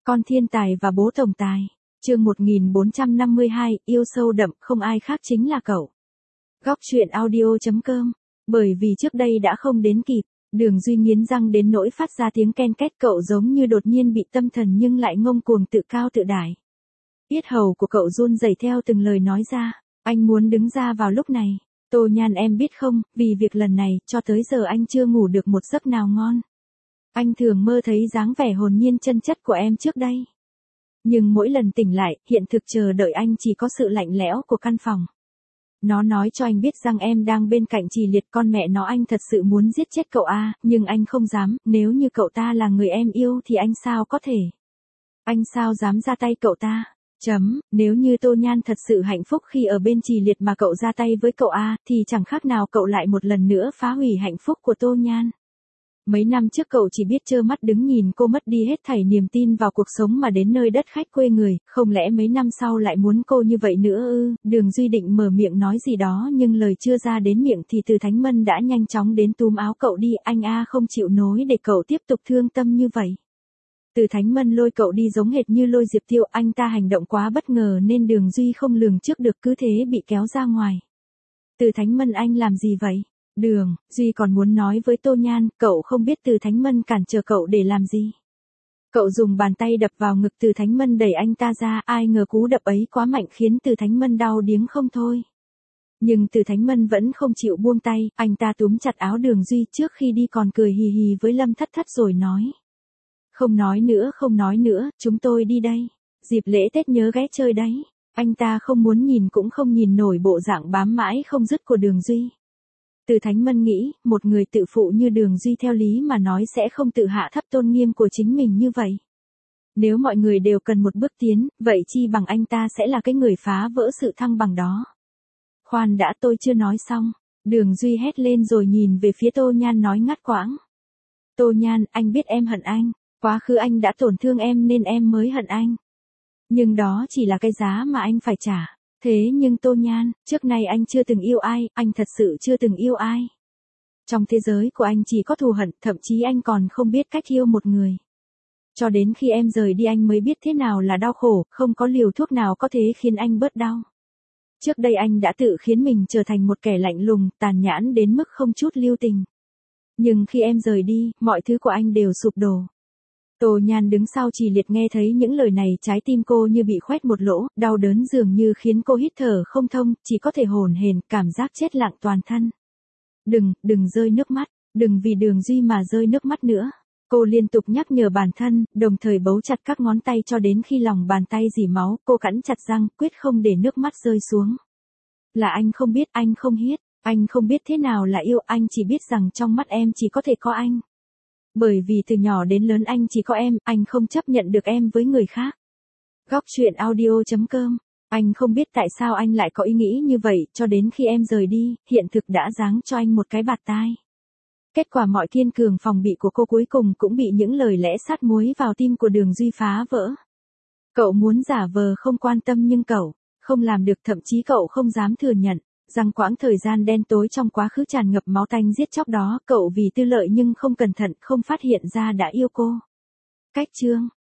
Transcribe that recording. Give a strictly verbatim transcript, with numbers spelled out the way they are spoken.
Con thiên tài và bố tổng tài. Chương một nghìn bốn trăm năm mươi hai, yêu sâu đậm, không ai khác chính là cậu. Góc truyện audio chấm com. Bởi vì trước đây đã không đến kịp, Đường Duy nghiến răng đến nỗi phát ra tiếng ken két, cậu giống như đột nhiên bị tâm thần nhưng lại ngông cuồng tự cao tự đại. Yết hầu của cậu run rẩy theo từng lời nói ra, anh muốn đứng ra vào lúc này. Tô Nhan, em biết không, vì việc lần này, cho tới giờ anh chưa ngủ được một giấc nào ngon. Anh thường mơ thấy dáng vẻ hồn nhiên chân chất của em trước đây. Nhưng mỗi lần tỉnh lại, hiện thực chờ đợi anh chỉ có sự lạnh lẽo của căn phòng. Nó nói cho anh biết rằng em đang bên cạnh Trì Liệt, con mẹ nó, anh thật sự muốn giết chết cậu a, nhưng anh không dám, nếu như cậu ta là người em yêu thì anh sao có thể. Anh sao dám ra tay cậu ta. Chấm, nếu như Tô Nhan thật sự hạnh phúc khi ở bên Trì Liệt mà cậu ra tay với cậu a, thì chẳng khác nào cậu lại một lần nữa phá hủy hạnh phúc của Tô Nhan. Mấy năm trước cậu chỉ biết trơ mắt đứng nhìn cô mất đi hết thảy niềm tin vào cuộc sống mà đến nơi đất khách quê người, không lẽ mấy năm sau lại muốn cô như vậy nữa ư? Đường Duy định mở miệng nói gì đó nhưng lời chưa ra đến miệng thì Từ Thánh Mân đã nhanh chóng đến túm áo cậu đi, anh a không chịu nối để cậu tiếp tục thương tâm như vậy. Từ Thánh Mân lôi cậu đi giống hệt như lôi Diệp Tiêu, anh ta hành động quá bất ngờ nên Đường Duy không lường trước được, cứ thế bị kéo ra ngoài. Từ Thánh Mân, anh làm gì vậy? Đường Duy còn muốn nói với Tô Nhan, cậu không biết Từ Thánh Mân cản trở cậu để làm gì. Cậu dùng bàn tay đập vào ngực Từ Thánh Mân đẩy anh ta ra, ai ngờ cú đập ấy quá mạnh khiến Từ Thánh Mân đau điếng không thôi. Nhưng Từ Thánh Mân vẫn không chịu buông tay, anh ta túm chặt áo Đường Duy trước khi đi còn cười hì hì với Lâm Thất Thất rồi nói. Không nói nữa, không nói nữa, chúng tôi đi đây. Dịp lễ Tết nhớ ghé chơi đấy. Anh ta không muốn nhìn cũng không nhìn nổi bộ dạng bám mãi không dứt của Đường Duy. Từ Thánh Mân nghĩ, một người tự phụ như Đường Duy theo lý mà nói sẽ không tự hạ thấp tôn nghiêm của chính mình như vậy. Nếu mọi người đều cần một bước tiến, vậy chi bằng anh ta sẽ là cái người phá vỡ sự thăng bằng đó. Khoan đã, tôi chưa nói xong. Đường Duy hét lên rồi nhìn về phía Tô Nhan nói ngắt quãng. Tô Nhan, anh biết em hận anh. Quá khứ anh đã tổn thương em nên em mới hận anh. Nhưng đó chỉ là cái giá mà anh phải trả. Thế nhưng Tô Nhan, trước nay anh chưa từng yêu ai, anh thật sự chưa từng yêu ai. Trong thế giới của anh chỉ có thù hận, thậm chí anh còn không biết cách yêu một người. Cho đến khi em rời đi anh mới biết thế nào là đau khổ, không có liều thuốc nào có thể khiến anh bớt đau. Trước đây anh đã tự khiến mình trở thành một kẻ lạnh lùng, tàn nhẫn đến mức không chút lưu tình. Nhưng khi em rời đi, mọi thứ của anh đều sụp đổ. Tô Nhan đứng sau Trì Liệt nghe thấy những lời này, trái tim cô như bị khoét một lỗ, đau đớn dường như khiến cô hít thở không thông, chỉ có thể hổn hển, cảm giác chết lặng toàn thân. Đừng, đừng rơi nước mắt, đừng vì Đường Duy mà rơi nước mắt nữa. Cô liên tục nhắc nhở bản thân, đồng thời bấu chặt các ngón tay cho đến khi lòng bàn tay rỉ máu, cô cắn chặt răng, quyết không để nước mắt rơi xuống. Là anh không biết, anh không hiết, anh không biết thế nào là yêu, anh chỉ biết rằng trong mắt em chỉ có thể có anh. Bởi vì từ nhỏ đến lớn anh chỉ có em, anh không chấp nhận được em với người khác. Góc truyện audio chấm com. Anh không biết tại sao anh lại có ý nghĩ như vậy, cho đến khi em rời đi, hiện thực đã giáng cho anh một cái bạt tai. Kết quả mọi kiên cường phòng bị của cô cuối cùng cũng bị những lời lẽ sát muối vào tim của Đường Duy phá vỡ. Cậu muốn giả vờ không quan tâm nhưng cậu không làm được, thậm chí cậu không dám thừa nhận rằng quãng thời gian đen tối trong quá khứ tràn ngập máu tanh giết chóc đó, cậu vì tư lợi nhưng không cẩn thận không phát hiện ra đã yêu cô. Cách chương